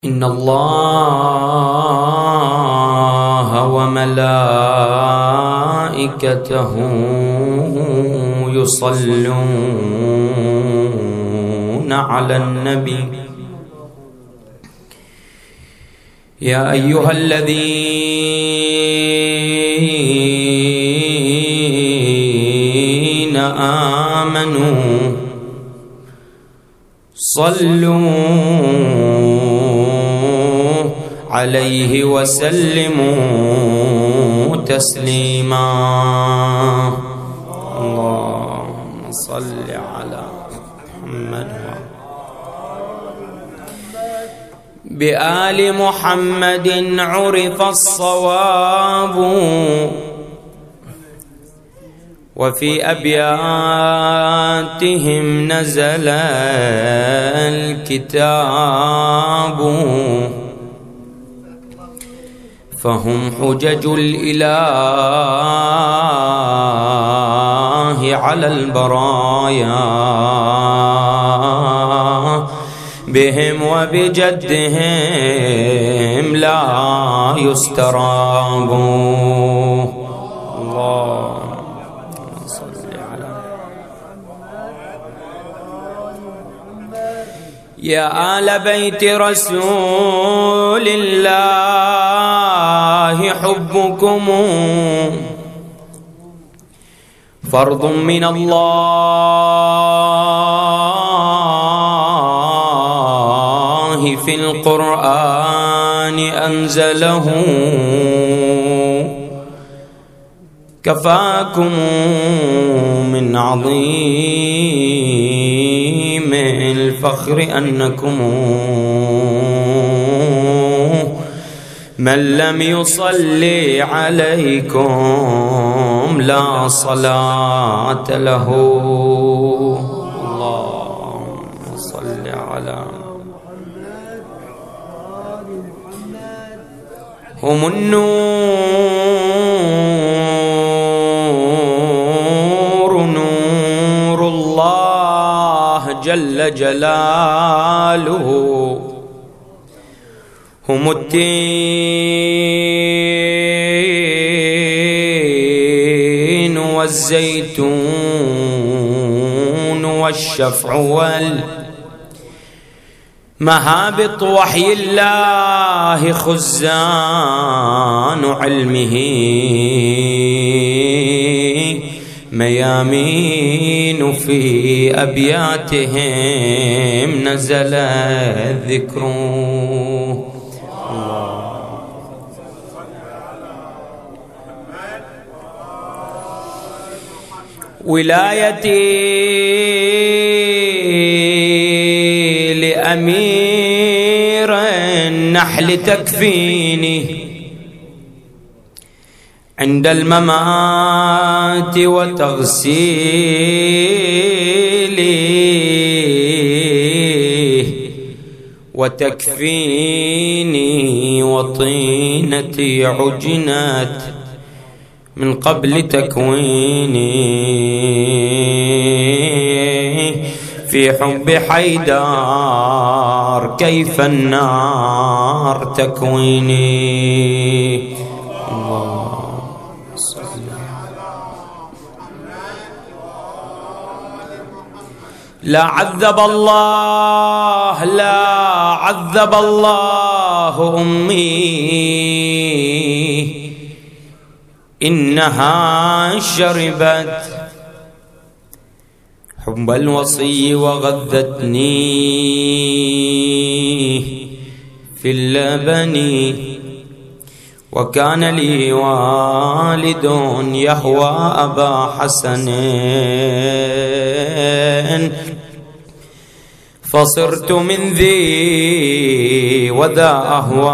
إن الله وملائكته يصلون على النبي يا أيها الذين آمنوا صلوا عليه وسلموا تسليما. اللهم صل على محمد بآل محمد عرف الصواب وفي أبياتهم نزل الكتاب فهم حجج الإله على البرايا بهم وبجدهم لا يستراب. اللهم صل على يا آل بيت رسول الله حبكم فرض من الله في القرآن أنزله كفاكم من عظيم الفخر أنكم من لم يصلي عليكم لا صلاة له. اللهم صل على هم النور نور الله جل جلاله هم التين والزيتون والشفع مهابط وحي الله خزان علمه ميامين في أبياتهم نزل الذكر. ولايتي لأمير النحل تكفيني عند الممات وتغسيلي وتكفيني وطينتي عجنت من قبل تكويني في حب حيدار كيف النار تكويني. لا عذب الله لا عذب الله أمي إنها شربت حب الوصي وغذتني في اللبن وكان لي والد يهوى أبا حسن فصرت من ذي وذا أهوى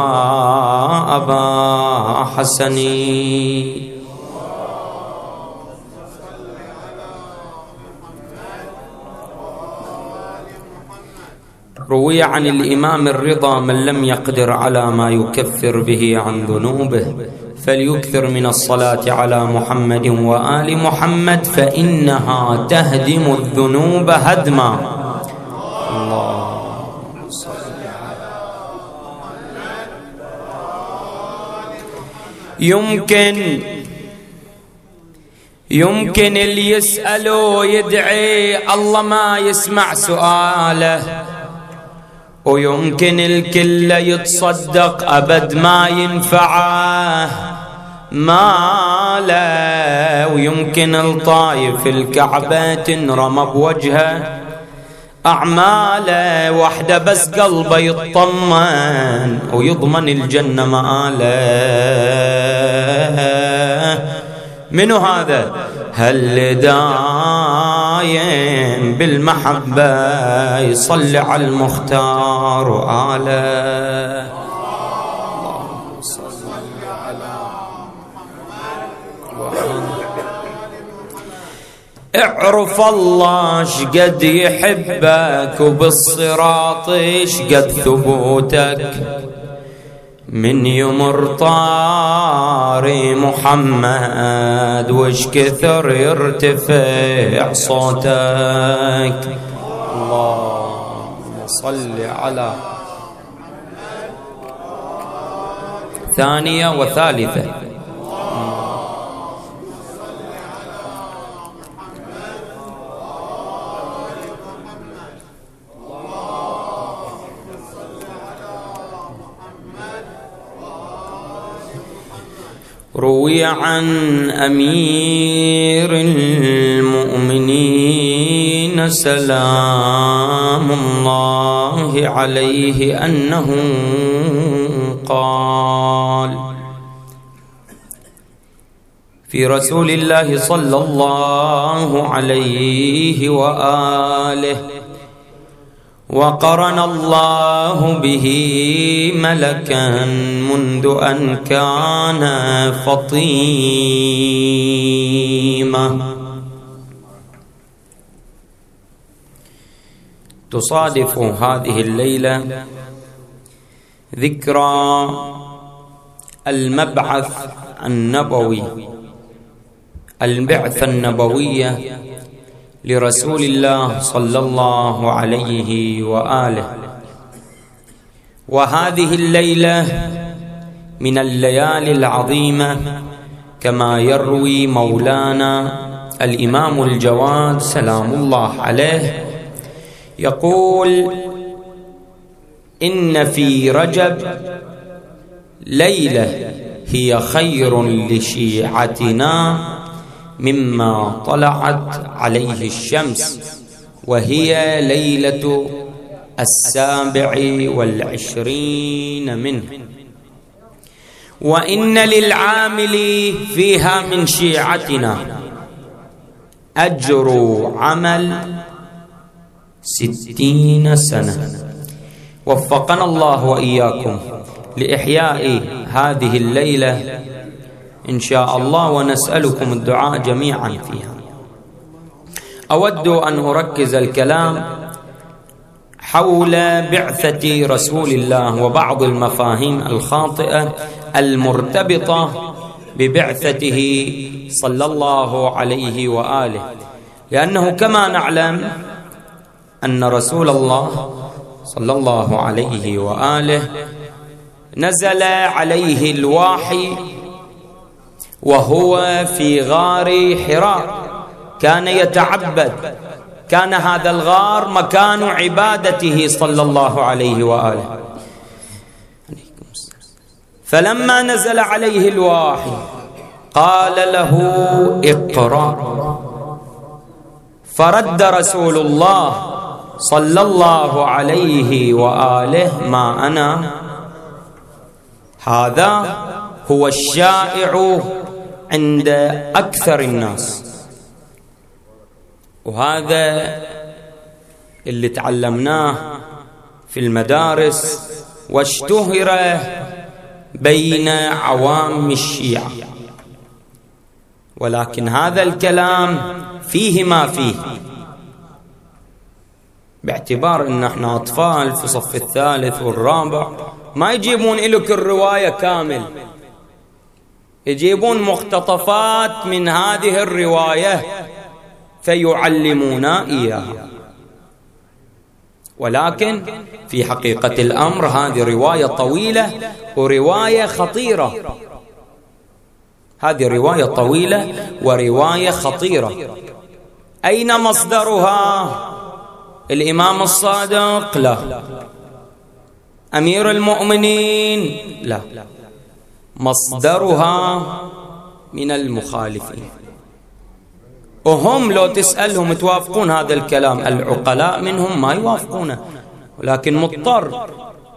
أبا حسن. روي عن الإمام الرضا من لم يقدر على ما يكفر به عن ذنوبه فليكثر من الصلاة على محمد وآل محمد فإنها تهدم الذنوب هدما. اللهم صل على يمكن اللي يسأله يدعي الله ما يسمع سؤاله، ويمكن الكل يتصدق أبد ما ينفعه ماله، ويمكن الطايف الكعبة تنرمى بوجهه أعماله، وحده بس قلبه يطمن ويضمن الجنة مآله. منو هذا؟ هل دايم بالمحبة يصلي على المختار وآله. اللهم صل على محمد. اعرف الله شقد يحبك، وبالصراط شقد ثبوتك، من يمر طاري محمد وش كثر يرتفع صوتك. اللهم صل على ثانية وثالثة. روي عن أمير المؤمنين سلام الله عليه أنه قال في رسول الله صلى الله عليه وآله: وقرن الله به ملكا منذ أن كان فطيما. تصادف هذه الليلة ذكرى المبعث النبوي، البعثة النبوية لرسول الله صلى الله عليه وآله. وهذه الليلة من الليالي العظيمة، كما يروي مولانا الإمام الجواد سلام الله عليه يقول: إن في رجب ليلة هي خير لشيعتنا مما طلعت عليه الشمس، وهي ليلة 27 منه، وإن للعامل فيها من شيعتنا أجر عمل 60 سنة. وفقنا الله وإياكم لإحياء هذه الليلة إن شاء الله، ونسألكم الدعاء جميعا فيها. أود أن أركز الكلام حول بعثة رسول الله وبعض المفاهيم الخاطئة المرتبطة ببعثته صلى الله عليه وآله، لأنه كما نعلم أن رسول الله صلى الله عليه وآله نزل عليه الوحي وهو في غار حراء، كان يتعبد، كان هذا الغار مكان عبادته صلى الله عليه وآله. فلما نزل عليه الوحي قال له: اقرأ. فرد رسول الله صلى الله عليه وآله: ما أنا. هذا هو الشائع عند أكثر الناس، وهذا اللي تعلمناه في المدارس واشتهر بين عوام الشيعة. ولكن هذا الكلام فيه ما فيه، باعتبار ان احنا اطفال في صف الثالث والرابع، ما يجيبون لك الرواية كامل، يجيبون مقتطفات من هذه الرواية فيعلمونا إياها. ولكن في حقيقة الأمر هذه رواية طويلة ورواية خطيرة، هذه رواية طويلة ورواية خطيرة. أين مصدرها؟ الإمام الصادق؟ لا. أمير المؤمنين؟ لا. مصدرها من المخالفين، وهم لو تسألهم توافقون هذا الكلام، العقلاء منهم ما يوافقونه، ولكن مضطر.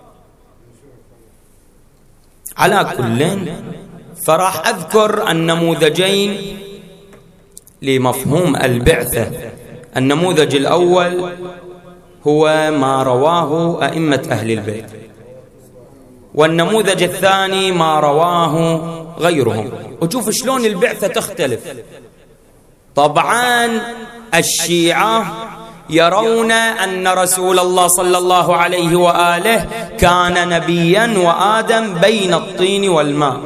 على كل، فراح أذكر النموذجين لمفهوم البعثة. النموذج الأول هو ما رواه أئمة أهل البيت، والنموذج الثاني ما رواه غيرهم. وشوف شلون البعثة تختلف. طبعا الشيعة يرون أن رسول الله صلى الله عليه وآله كان نبيا وآدم بين الطين والماء،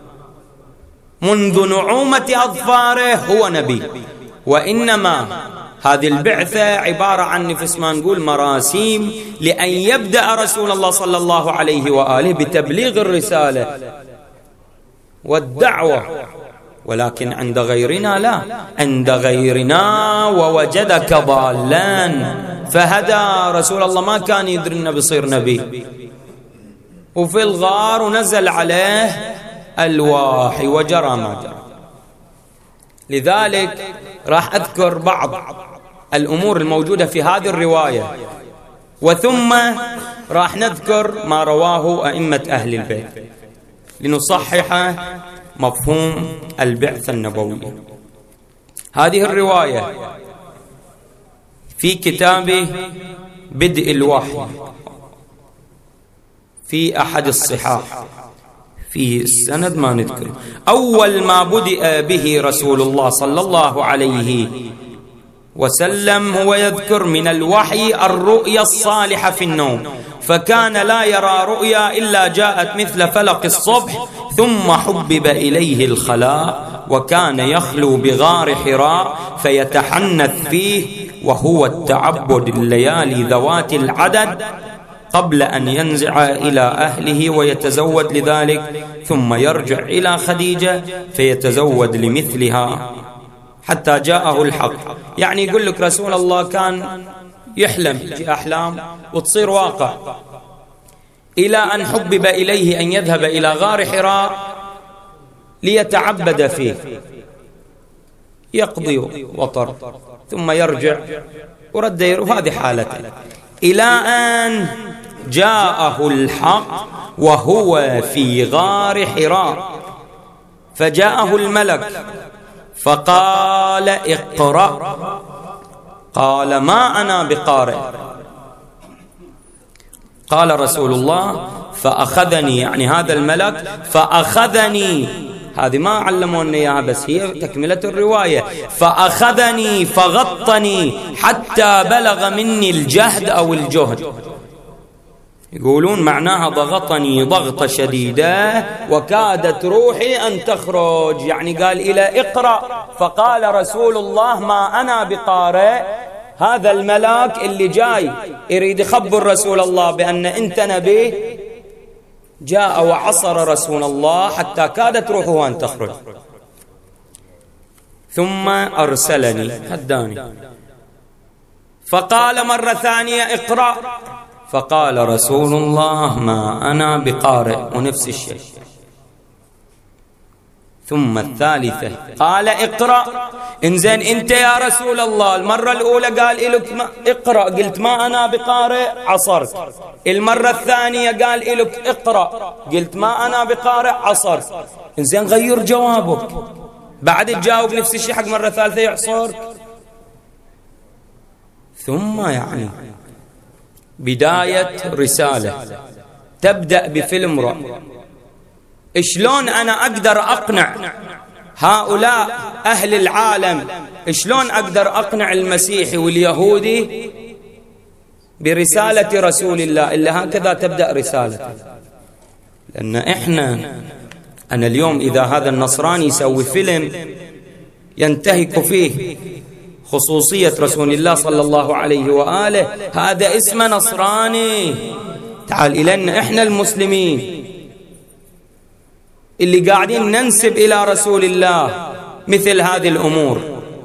منذ نعومة أظفاره هو نبي، وإنما هذه البعثة عبارة عن نفس ما نقول مراسيم لأن يبدأ رسول الله صلى الله عليه وآله بتبليغ الرسالة والدعوة. ولكن عند غيرنا لا، عند غيرنا ووجدك ضالا فهدى. رسول الله ما كان يدري انه بيصير نبي، وفي الغار ونزل عليه الوحي وجرى ما جرى. لذلك راح أذكر بعض الأمور الموجودة في هذه الرواية، وثم راح نذكر ما رواه أئمة أهل البيت لنصحح مفهوم البعثة النبوية. هذه الرواية في كتابه بدء الوحي في أحد الصحاح، في السند ما نذكر. أول ما بدأ به رسول الله صلى الله عليه وسلم هو يذكر من الوحي الرؤيا الصالحة في النوم، فكان لا يرى رؤيا إلا جاءت مثل فلق الصبح، ثم حبب إليه الخلاء، وكان يخلو بغار حراء فيتحنث فيه، وهو التعبد الليالي ذوات العدد قبل أن ينزع إلى أهله ويتزود لذلك، ثم يرجع إلى خديجة فيتزود لمثلها حتى جاءه الحق. يعني يقول لك رسول الله كان يحلم في أحلام وتصير واقع، إلى أن حبب إليه أن يذهب إلى غار حراء ليتعبد فيه، يقضي وطر ثم يرجع ورد. وهذه حالته إلى أن جاءه الحق وهو في غار حراء، فجاءه الملك فقال اقرأ، قال ما أنا بقارئ. قال رسول الله فأخذني، يعني هذا الملك فأخذني، هذه ما علمونا إياها بس هي تكملة الرواية، فأخذني فغطني حتى بلغ مني الجهد أو الجهد. يقولون معناها ضغطني ضغطة شديدة وكادت روحي أن تخرج، يعني قال إلى اقرأ، فقال رسول الله ما أنا بقارئ. هذا الملاك اللي جاي يريد يخبر رسول الله بأن أنت نبي جاء وعصر رسول الله حتى كادت روحه أن تخرج، ثم أرسلني هداني، فقال مرة ثانية اقرأ، فقال رسول الله ما أنا بقارئ، ونفس الشيء. ثم الثالثة قال اقرأ. إنزين أنت يا رسول الله المرة الأولى قال لك اقرأ، قلت ما أنا بقارئ، عصرت. المرة الثانية قال لك اقرأ، قلت ما أنا بقارئ، عصرت. إنزين غير جوابك، بعد تجاوب نفس الشيء حق مرة ثالثة يعصر. ثم يعني بداية رسالة تبدأ بفيلم رعب. شلون أنا أقدر أقنع هؤلاء أهل العالم؟ شلون أقدر أقنع المسيحي واليهودي برسالة رسول الله إلا هكذا تبدأ رسالته؟ لأن أنا اليوم إذا هذا النصراني يسوي فيلم ينتهك فيه خصوصية رسول الله صلى الله عليه وآله، هذا اسمه نصراني. تعال إلينا إحنا المسلمين، اللي قاعدين ننسب إلى رسول الله مثل هذه الأمور.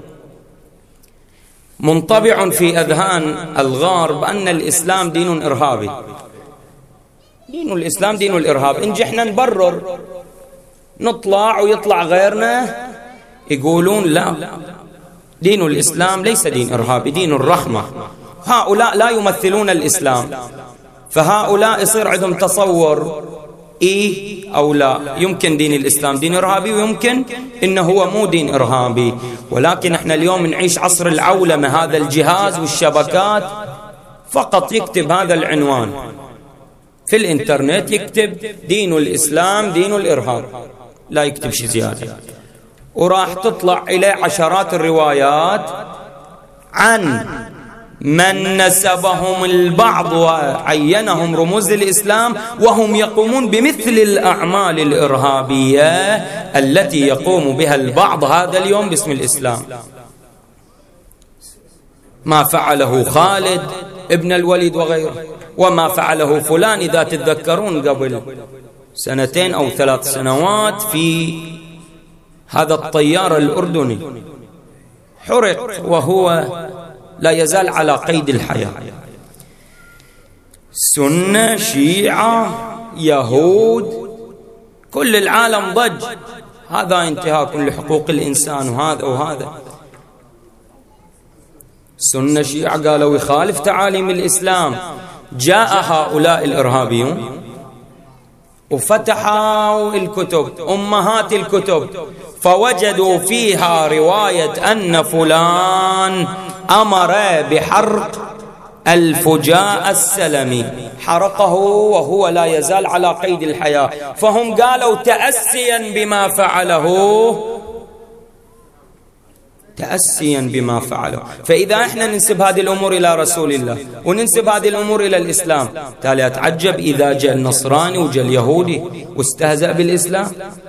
منطبع في أذهان الغرب أن الإسلام دين إرهابي، دين الإسلام دين الإرهاب. إن جحنا نبرر نطلع ويطلع غيرنا يقولون لا، دين الإسلام ليس دين إرهابي، دين الرحمة. هؤلاء لا يمثلون الإسلام، فهؤلاء يصير عندهم تصور إيه أو لا، يمكن دين الإسلام دين إرهابي ويمكن إنه هو مو دين إرهابي. ولكن احنا اليوم نعيش عصر العولمة، هذا الجهاز والشبكات فقط يكتب هذا العنوان في الإنترنت، يكتب دين الإسلام دين الإرهاب، لا يكتب شيء زيادة، وراح تطلع إليه عشرات الروايات عن من نسبهم البعض وعينهم رموز الإسلام وهم يقومون بمثل الأعمال الإرهابية التي يقوم بها البعض هذا اليوم باسم الإسلام. ما فعله خالد ابن الوليد وغيره، وما فعله فلان إذا تتذكرون قبل 2 أو 3 سنوات في هذا الطيار الأردني، حرق وهو لا يزال على قيد الحياة. سنة، شيعة، يهود، كل العالم ضج، هذا انتهاك لحقوق الإنسان وهذا وهذا. سنة شيعة قالوا يخالف تعاليم الإسلام. جاء هؤلاء الإرهابيون وفتحوا الكتب، أمهات الكتب، فوجدوا فيها رواية أن فلان أمر بحرق الفجاء السلمي، حرقه وهو لا يزال على قيد الحياة. فهم قالوا تأسيا بما فعله، تأسيا بما فعله. فإذا احنا ننسب هذه الأمور إلى رسول الله وننسب هذه الأمور إلى الإسلام، تالي أتعجب إذا جاء النصراني وجاء اليهودي واستهزأ بالإسلام.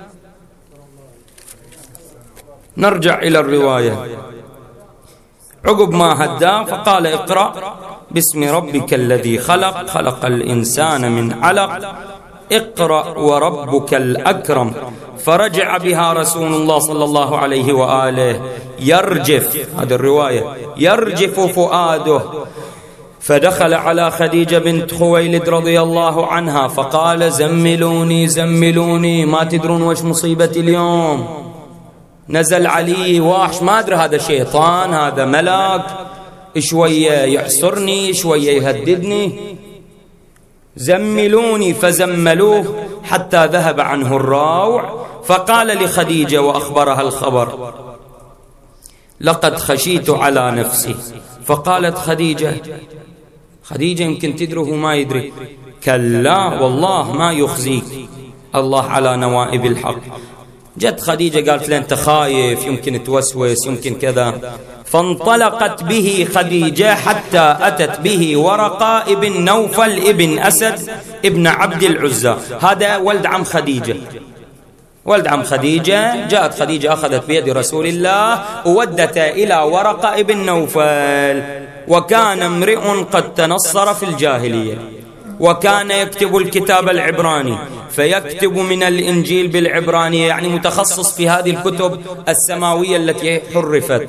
نرجع إلى الرواية. عقب ما هداه فقال اقرأ باسم ربك الذي خلق، خلق الإنسان من علق، اقرأ وربك الأكرم. فرجع بها رسول الله صلى الله عليه وآله يرجف، هذه الرواية، يرجف فؤاده. فدخل على خديجة بنت خويلد رضي الله عنها فقال زملوني زملوني، ما تدرون وش مصيبتي اليوم، نزل علي واحش، ما أدري هذا شيطان هذا ملاك، شوية يحصرني شوية يهددني، زملوني. فزملوه حتى ذهب عنه الراوع. فقال لخديجة وأخبرها الخبر لقد خشيت على نفسي. فقالت خديجة يمكن تدره ما يدري، كلا والله ما يخزيك الله على نوائب الحق. جت خديجة قالت له أنت خايف، يمكن توسوس، يمكن كذا. فانطلقت به خديجة حتى أتت به ورقة ابن نوفل ابن أسد ابن عبد العزى، هذا ولد عم خديجة، ولد عم خديجة. جاءت خديجة أخذت بيد رسول الله وودته إلى ورقة ابن نوفل، وكان امرئ قد تنصر في الجاهلية، وكان يكتب الكتاب العبراني، فيكتب من الإنجيل بالعبرانية، يعني متخصص في هذه الكتب السماوية التي حرفت.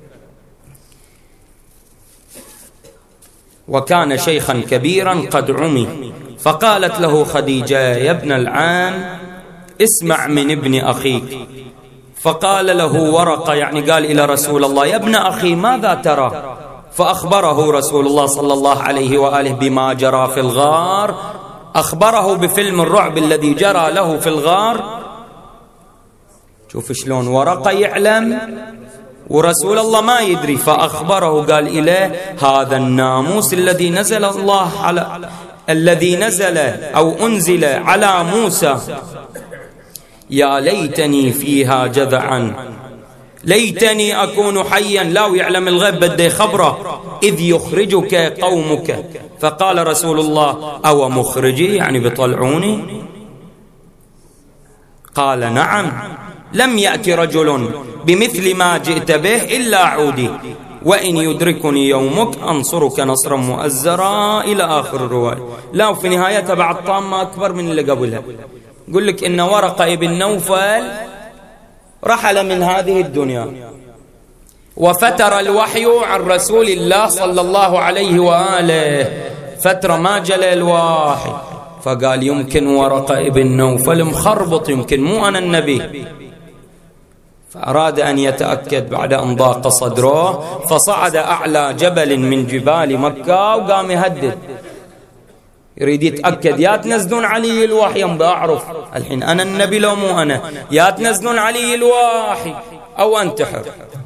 وكان شيخا كبيرا قد عمي. فقالت له خديجة يا ابن العام اسمع من ابن أخيك. فقال له ورقة، يعني قال إلى رسول الله يا ابن أخي ماذا ترى؟ فأخبره رسول الله صلى الله عليه وآله بما جرى في الغار، أخبره بفيلم الرعب الذي جرى له في الغار. شوف شلون ورقة يعلم ورسول الله ما يدري. فأخبره قال إليه هذا الناموس الذي نزل الله على الذي نزل أو أنزل على موسى، يا ليتني فيها جذعا، ليتني أكون حيا. لا يعلم الغيب بده يخبره إذ يخرجك قومك. فقال رسول الله أو مخرجي، يعني بطلعوني؟ قال نعم، لم يأتي رجل بمثل ما جئت به إلا عودي، وإن يدركني يومك أنصرك نصرا مؤزرا إلى آخر الرواية. لا، وفي نهايتها بعد طامة أكبر من اللي قبلها. يقول لك إن ورقة ابن نوفل رحل من هذه الدنيا وفتر الوحي عن رسول الله صلى الله عليه وآله، فترة ما جل الوحي، فقال يمكن ورقة ابن نوفل مخربط، يمكن مو أنا النبي. فأراد أن يتأكد بعد أن ضاق صدره، فصعد أعلى جبل من جبال مكة وقام يهدد، يريد يتأكد يا تنزلون علي الوحي بأعرف الحين أنا النبي لو مو أنا، يا تنزلون علي الوحي أو أنتحر.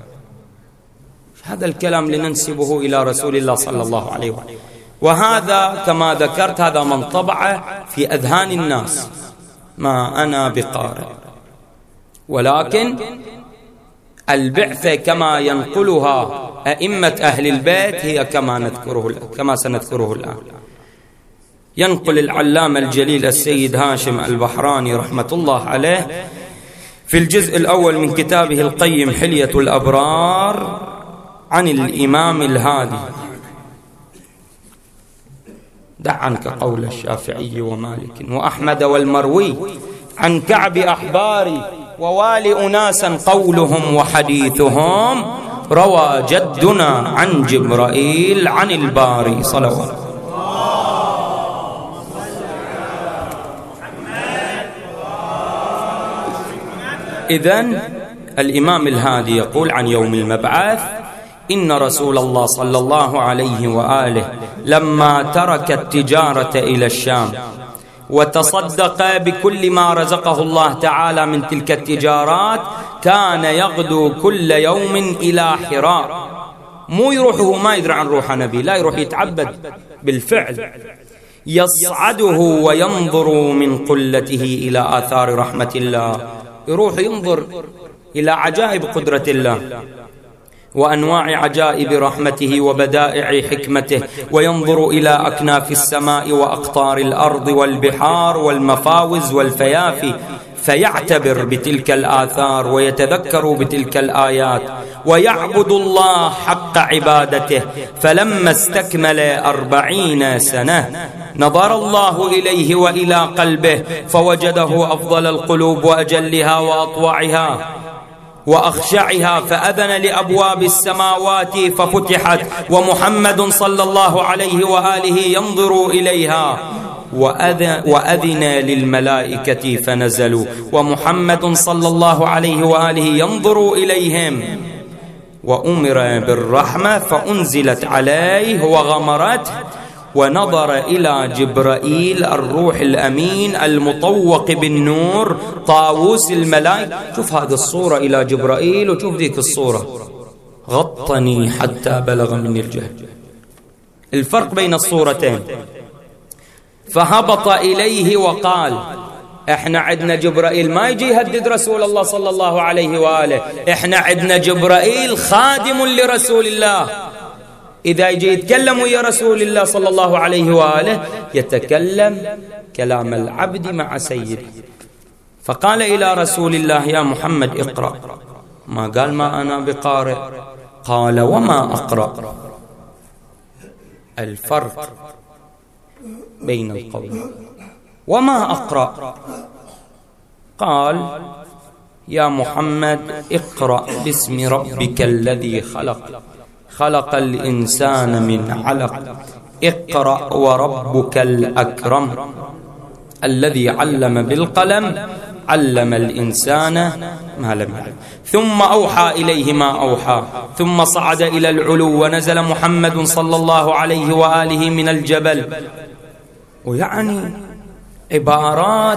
هذا الكلام لننسبه إلى رسول الله صلى الله عليه وسلم، وهذا كما ذكرت هذا من طبع في أذهان الناس، ما أنا بقارئ، ولكن البعثة كما ينقلها أئمة أهل البيت هي كما سنذكره الآن. ينقل العلامة الجليل السيد هاشم البحراني رحمة الله عليه في الجزء الأول من كتابه القيم حلية الأبرار عن الإمام الهادي: دع عنك قول الشافعي ومالك وأحمد والمروي عن كعب أحباري ووالي أناسا قولهم وحديثهم روى جدنا عن جبرائيل عن الباري صلوات. إذن الإمام الهادي يقول عن يوم المبعث: إن رسول الله صلى الله عليه وآله لما ترك التجارة إلى الشام وتصدق بكل ما رزقه الله تعالى من تلك التجارات، كان يغدو كل يوم إلى حراء، مو يروحه ما يدري عن روح نبي، لا، يروح يتعبد بالفعل، يصعده وينظر من قلته إلى آثار رحمة الله، يروح ينظر إلى عجائب قدرة الله وأنواع عجائب رحمته وبدائع حكمته، وينظر إلى أكناف السماء وأقطار الأرض والبحار والمفاوز والفيافي، فيعتبر بتلك الآثار ويتذكر بتلك الآيات ويعبد الله حق عبادته. فلما استكمل 40 سنة نظر الله إليه وإلى قلبه فوجده أفضل القلوب وأجلها وأطوعها وأخشعها، فأذن لأبواب السماوات ففتحت، ومحمد صلى الله عليه وآله ينظر إليها، وأذن للملائكة فنزلوا، ومحمد صلى الله عليه وآله ينظر إليهم، وأمر بالرحمة فأنزلت عليه وغمرته، ونظر إلى جبرائيل الروح الأمين المطوق بالنور طاووس الملائكة. شوف هذه الصورة إلى جبرائيل وشوف ذيك الصورة: غطني حتى بلغ مني الجهد. الفرق بين الصورتين: فهبط إليه وقال احنا عندنا جبرائيل ما يجي يهدد رسول الله صلى الله عليه وآله، احنا عندنا جبرائيل خادم لرسول الله، إذا يجي يتكلم ويا رسول الله صلى الله عليه وآله يتكلم كلام العبد مع سيده. فقال إلى رسول الله: يا محمد اقرأ. ما قال ما أنا بقارئ، قال: وما أقرأ. الفرق بين القول: وما أقرأ قال: يا محمد اقرأ باسم ربك الذي خلق، خلق الإنسان من علق، اقرأ وربك الأكرم الذي علم بالقلم، علم الإنسان ما لم يعلم. ثم أوحى إليه ما أوحى، ثم صعد إلى العلو ونزل محمد صلى الله عليه وآله من الجبل. ويعني عبارات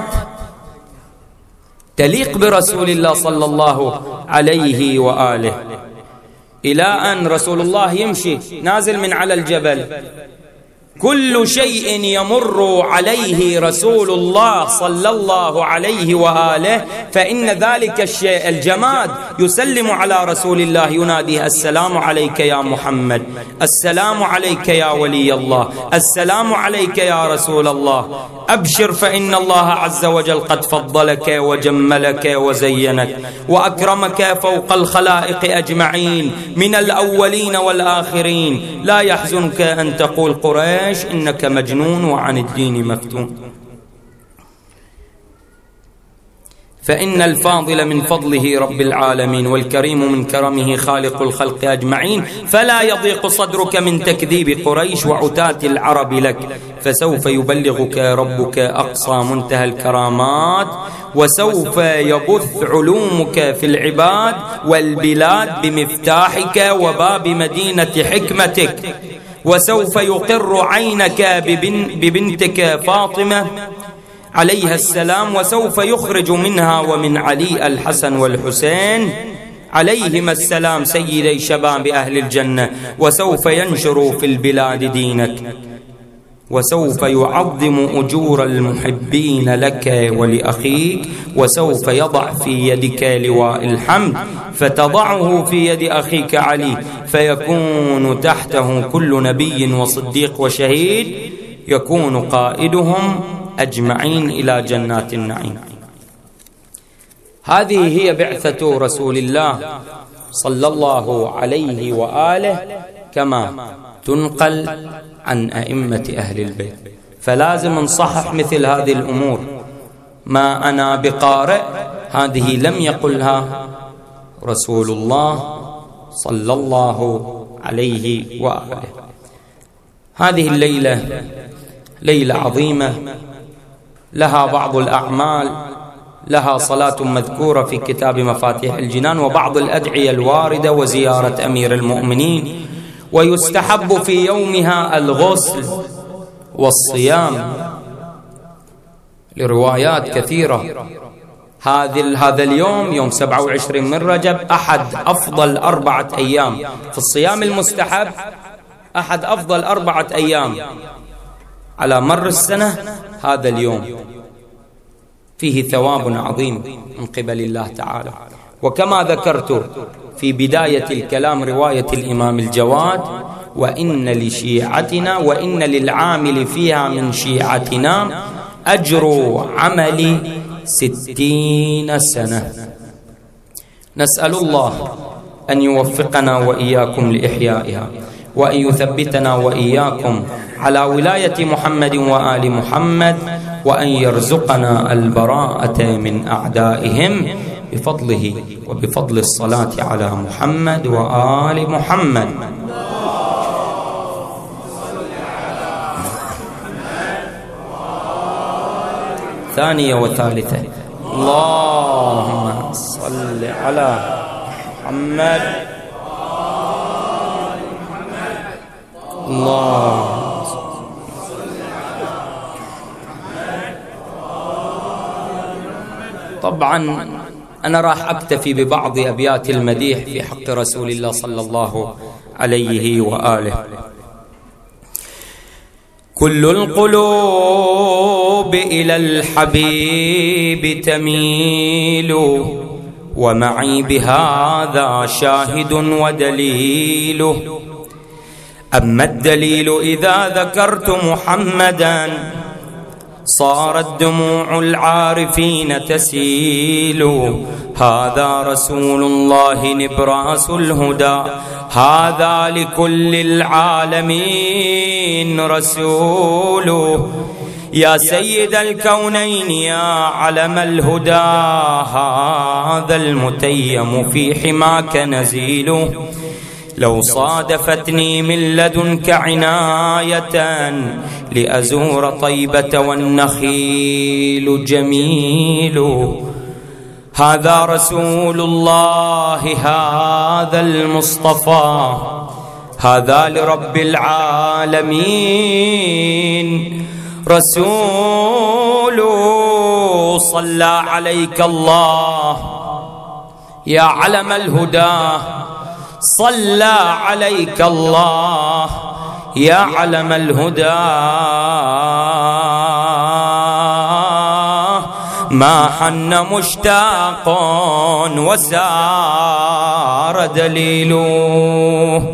تليق برسول الله صلى الله عليه وآله، إلى أن رسول الله يمشي نازل من على الجبل، كل شيء يمر عليه رسول الله صلى الله عليه وآله فإن ذلك الشيء الجماد يسلم على رسول الله، يناديه: السلام عليك يا محمد، السلام عليك يا ولي الله، السلام عليك يا رسول الله، أبشر فإن الله عز وجل قد فضلك وجملك وزينك وأكرمك فوق الخلائق أجمعين من الأولين والآخرين، لا يحزنك أن تقول قريش إنك مجنون وعن الدين مفتون. فإن الفاضل من فضله رب العالمين، والكريم من كرمه خالق الخلق أجمعين، فلا يضيق صدرك من تكذيب قريش وعتاة العرب لك، فسوف يبلغك ربك أقصى منتهى الكرامات، وسوف يبث علومك في العباد والبلاد بمفتاحك وباب مدينة حكمتك، وسوف يقر عينك ببنتك فاطمة عليها السلام، وسوف يخرج منها ومن علي الحسن والحسين عليهما السلام سيدي شباب أهل الجنة، وسوف ينشر في البلاد دينك، وسوف يعظم أجور المحبين لك ولأخيك، وسوف يضع في يدك لواء الحمد فتضعه في يد أخيك علي، فيكون تحته كل نبي وصديق وشهيد، يكون قائدهم أجمعين إلى جنات النعيم. هذه هي بعثة رسول الله صلى الله عليه وآله كما تنقل عن أئمة أهل البيت، فلازم نصحح مثل هذه الأمور. ما أنا بقارئ هذه لم يقلها رسول الله صلى الله عليه وآله. هذه الليلة ليلة عظيمة، لها بعض الأعمال، لها صلاة مذكورة في كتاب مفاتيح الجنان، وبعض الأدعية الواردة، وزيارة أمير المؤمنين، ويستحب في يومها الغسل والصيام لروايات كثيرة. هذا اليوم يوم 27 من رجب أحد أفضل 4 أيام في الصيام المستحب، أحد أفضل 4 أيام على مر السنة. هذا اليوم فيه ثواب عظيم من قبل الله تعالى. وكما ذكرت في بداية الكلام رواية الإمام الجواد: وإن لشيعتنا وإن للعامل فيها من شيعتنا أجر عمل 60 سنة. نسأل الله أن يوفقنا وإياكم لإحيائها، وأن يثبتنا وإياكم على ولاية محمد وآل محمد، وأن يرزقنا البراءة من أعدائهم بفضله وبفضل الصلاة على محمد وآل محمد. ثانية وثالثة: اللهم صل على محمد. الله. طبعا أنا راح أكتفي ببعض أبيات المديح في حق رسول الله صلى الله عليه وآله. كل القلوب إلى الحبيب تميل، ومعي بهذا شاهد ودليل. أما الدليل إذا ذكرت محمدا صارت دموع العارفين تسيل. هذا رسول الله نبراس الهدى، هذا لكل العالمين رسول. يا سيد الكونين يا علم الهدى، هذا المتيم في حماك نزيل. لو صادفتني من لدنك عناية لأزور طيبة والنخيل جميل. هذا رسول الله، هذا المصطفى، هذا لرب العالمين رسول. صلى عليك الله يا علم الهدى، صلى عليك الله يا علم الهدى. ما حن مشتاق وسار دليله.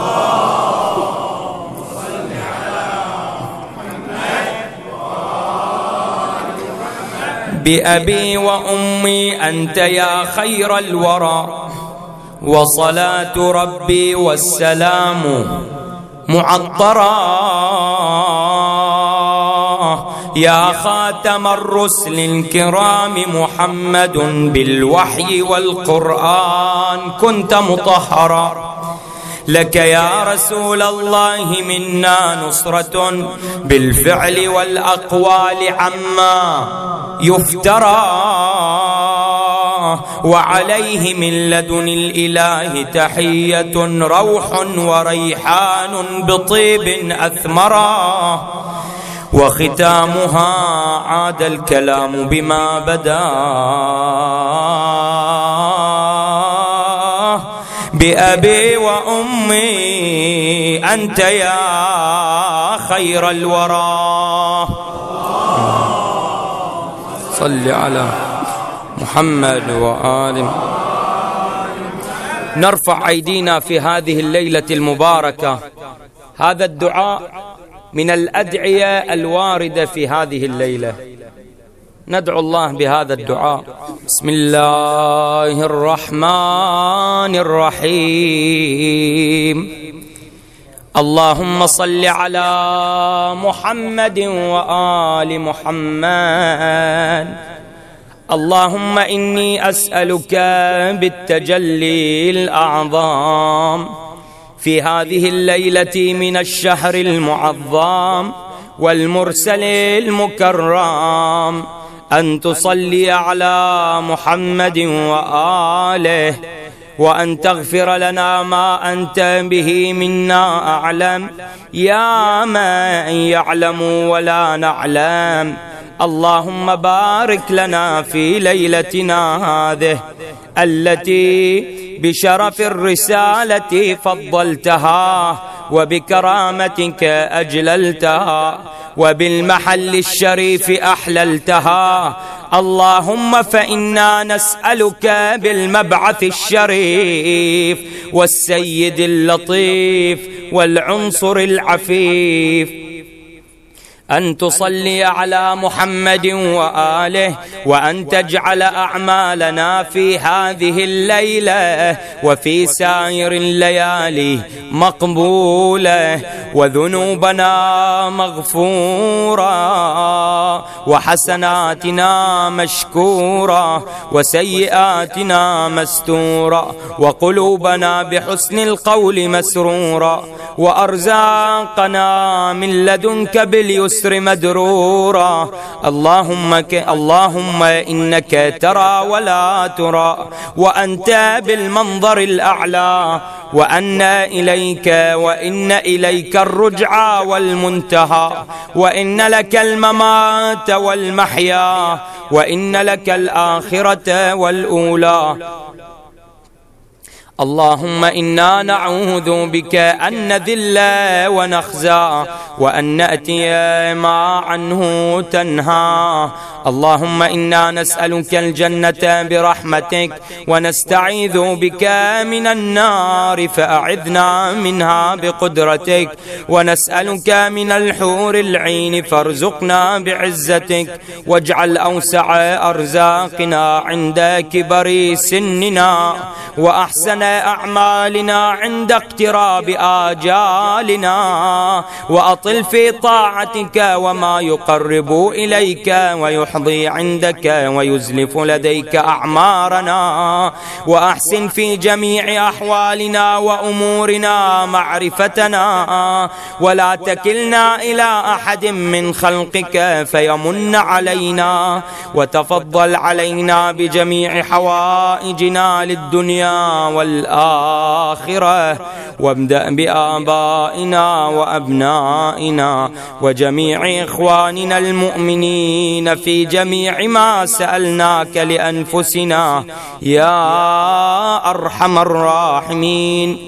بأبي وأمي أنت يا خير الورى، وصلاة ربي والسلام معطرا يا خاتم الرسل الكرام محمد بالوحي والقرآن كنت مطهرا. لك يا رسول الله منا نصرة بالفعل والأقوال عما يفترى، وعليه من لدن الإله تحية روح وريحان بطيب أثمرا، وختامها عاد الكلام بما بدا بأبي وأمي أنت يا خير الورى. صل على محمد وآل. نرفع أيدينا في هذه الليلة المباركة. هذا الدعاء من الأدعية الواردة في هذه الليلة. ندعو الله بهذا الدعاء. بسم الله الرحمن الرحيم. اللهم صل على محمد وآل محمد. اللهم إني أسألك بالتجلي الأعظم في هذه الليلة من الشهر المعظم والمرسل المكرم أن تصلي على محمد وآله، وأن تغفر لنا ما أنت به منا أعلم يا من يعلم ولا نعلم. اللهم بارك لنا في ليلتنا هذه التي بشرف الرسالة فضلتها، وبكرامتك أجللتها، وبالمحل الشريف أحللتها. اللهم فإنا نسألك بالمبعث الشريف والسيد اللطيف والعنصر العفيف أن تصلي على محمد وآله، وأن تجعل أعمالنا في هذه الليلة وفي سائر الليالي مقبولة، وذنوبنا مغفورة، وحسناتنا مشكورة، وسيئاتنا مستورة، وقلوبنا بحسن القول مسرورة، وأرزاقنا من لدنك باليسر مدرورا. اللهم إنك ترى ولا ترى، وأنت بالمنظر الأعلى، وأن إليك الرجعى والمنتهى، وإن لك الممات والمحيا، وإن لك الآخرة والأولى. اللهم إنا نعوذ بك أن نذل ونخزى، وأن نأتي ما عنه تنهى. اللهم إنا نسألك الجنة برحمتك، ونستعيذ بك من النار فأعذنا منها بقدرتك، ونسألك من الحور العين فارزقنا بعزتك، واجعل أوسع أرزاقنا عند كبر سننا، وأحسن أعمالنا عند اقتراب آجالنا، وأطل في طاعتك وما يقرب إليك ويحظي عندك ويزلف لديك أعمارنا، وأحسن في جميع أحوالنا وأمورنا معرفتنا، ولا تكلنا إلى أحد من خلقك فيمن علينا، وتفضل علينا بجميع حوائجنا للدنيا والآخرة، وابدأ بآبائنا وأبنائنا وجميع إخواننا المؤمنين في جميع ما سألناك لأنفسنا يا أرحم الراحمين.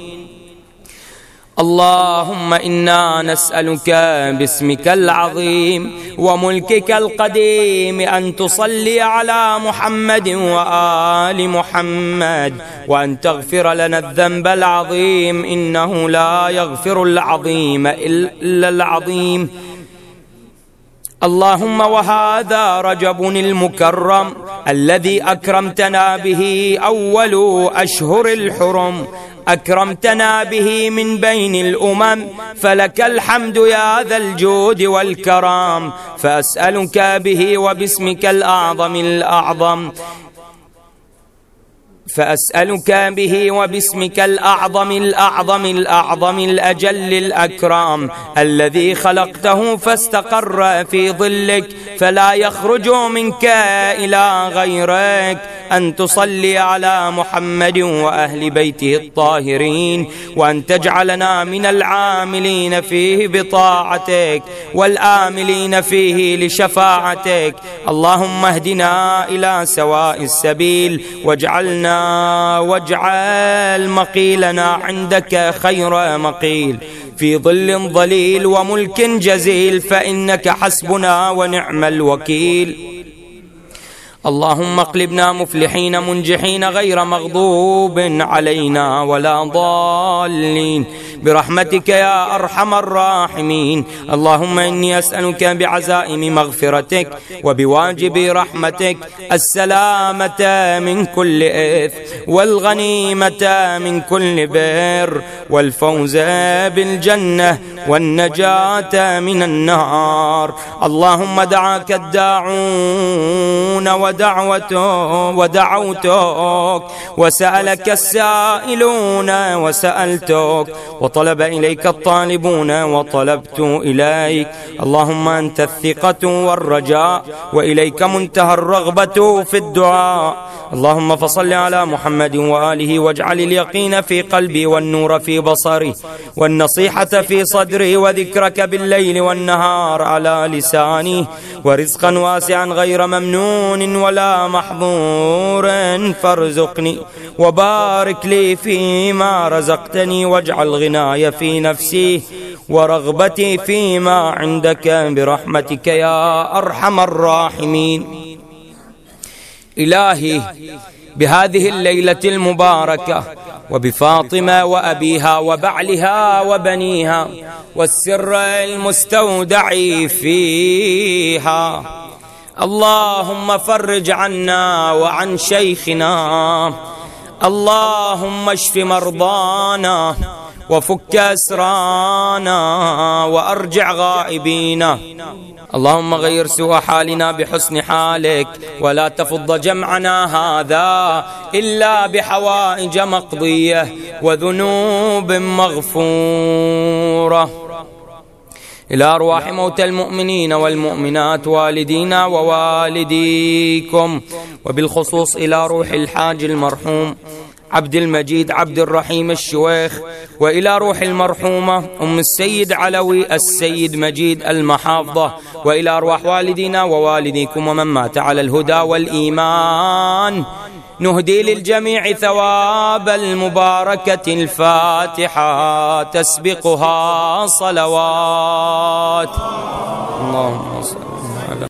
اللهم إنا نسألك باسمك العظيم وملكك القديم أن تصلي على محمد وآل محمد، وأن تغفر لنا الذنب العظيم، إنه لا يغفر العظيم إلا العظيم. اللهم وهذا رجب المكرم الذي أكرمتنا به أول أشهر الحرم، أكرمتنا به من بين الأمم، فلك الحمد يا ذا الجود والكرم. فأسألك به وباسمك الأعظم الأعظم الأجل الأكرم الذي خلقته فاستقر في ظلك فلا يخرج منك إلى غيرك، أن تصلي على محمد وأهل بيته الطاهرين، وأن تجعلنا من العاملين فيه بطاعتك والآملين فيه لشفاعتك. اللهم اهدنا إلى سواء السبيل، واجعل مقيلنا عندك خير مقيل، في ظل ظليل وملك جزيل، فإنك حسبنا ونعم الوكيل. اللهم اقلبنا مفلحين منجحين غير مغضوب علينا ولا ضالين برحمتك يا أرحم الراحمين. اللهم إني أسألك بعزائم مغفرتك وبواجب رحمتك السلامة من كل إثم، والغنيمة من كل بر، والفوز بالجنة، والنجاة من النار. اللهم دعاك الداعون ودعوتك، وسألك السائلون وسألتك، وطلب إليك الطالبون وطلبت إليك. اللهم أنت الثقة والرجاء، وإليك منتهى الرغبة في الدعاء. اللهم فصل على محمد وآله، واجعل اليقين في قلبي والنور في بصري والنصيحة في صدري وذكرك بالليل والنهار على لساني، ورزقا واسعا غير ممنون ولا محظور فارزقني، وبارك لي فيما رزقتني، واجعل غناي في نفسي ورغبتي فيما عندك برحمتك يا أرحم الراحمين. إلهي بهذه الليلة المباركة، وبفاطمة وأبيها وبعلها وبنيها، والسر المستودع فيها، اللهم فرج عنا وعن شيخنا، اللهم اشف مرضانا، وفك أسرانا، وأرجع غائبينا. اللهم غير سوء حالنا بحسن حالك، ولا تفض جمعنا هذا إلا بحوائج مقضية وذنوب مغفورة. إلى أرواح موتى المؤمنين والمؤمنات، والدينا ووالديكم، وبالخصوص إلى روح الحاج المرحوم عبد المجيد عبد الرحيم الشويخ، وإلى روح المرحومة أم السيد علوي السيد مجيد المحافظة، وإلى أرواح والدينا ووالديكم ومن مات على الهدى والإيمان. نهدي للجميع ثواب المباركة الفاتحة تسبقها صلوات. اللهم صل